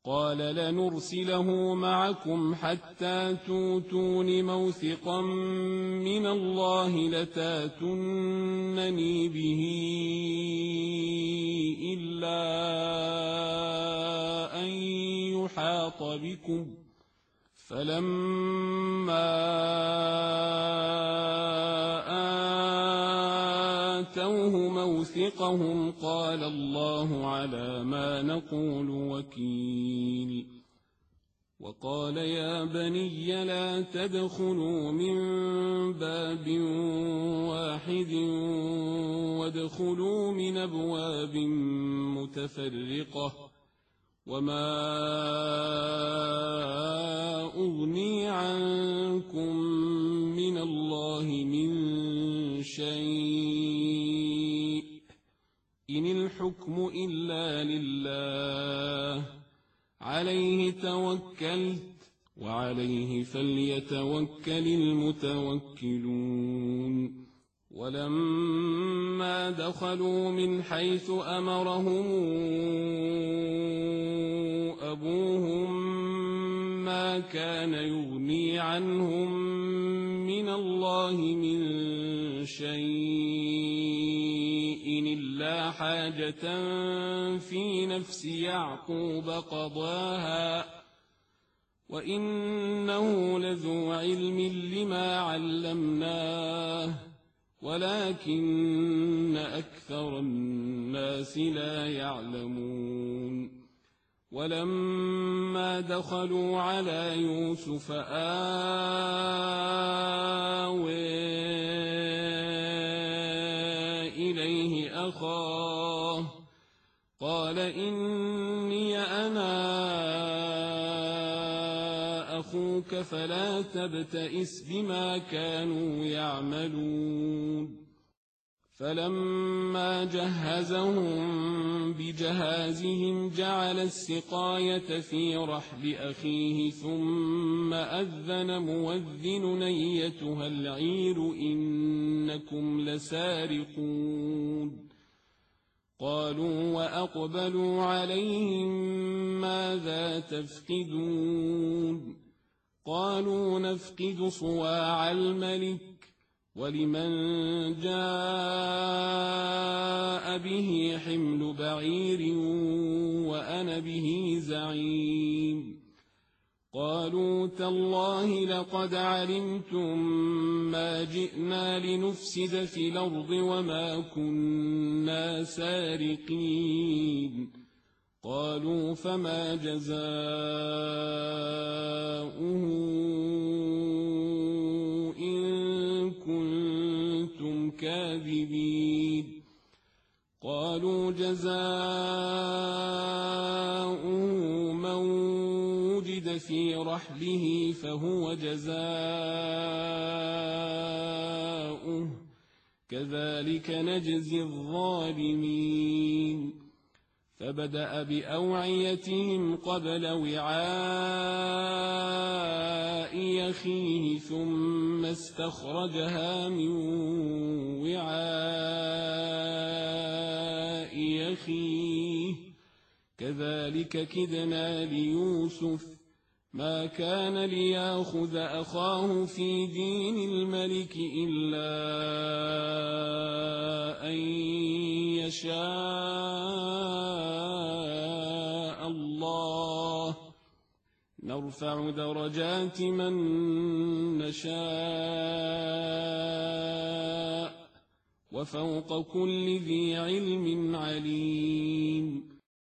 قال لنرسله معكم حتى توتون موثقا من الله لتاتونني به إلا أن يحاط بكم فلما آتوه موثقهم قال الله على ما نقول وكيل وقال يا بني لا تدخلوا من باب واحد وادخلوا من أبواب متفرقة وما أغني عنكم من الله من شيء إن الحكم إلا لله عليه توكلت وعليه فليتوكل المتوكلون ولما دخلوا من حيث أمرهم أبوهم ما كان يغني عنهم من الله من شيء إلا حاجة في نفس يعقوب قضاها وإنه لذو علم لما علمناه ولكن أكثر الناس لا يعلمون ولما دخلوا على يوسف آوى إليه أخاه قال إني أنا أخوك فلا تبتئس بما كانوا يعملون فلما جهزهم بجهازهم جعل السقاية في رحل أخيه ثم أذن مؤذن أيتها العير إنكم لسارقون قالوا وأقبلوا عليهم ماذا تفقدون قالوا نفقد صواع الملك ولمن جاء به حمل بعير وأنا به زعيم قالوا تالله لقد علمتم ما جئنا لنفسد في الأرض وما كنا سارقين قالوا فما جزاؤه إن كنتم كاذبين قالوا جزاؤه من وجد في رحله فهو جزاؤه كذلك نجزي الظالمين فبدأ بأوعيتهم قبل وعاء أخيه ثم استخرجها من وعاء أخيه كذلك كدنا ليوسف ما كان ليأخذ أخاه في دين الملك إلا أن يشاء الله نرفع درجات من نشاء وفوق كل ذي علم عليم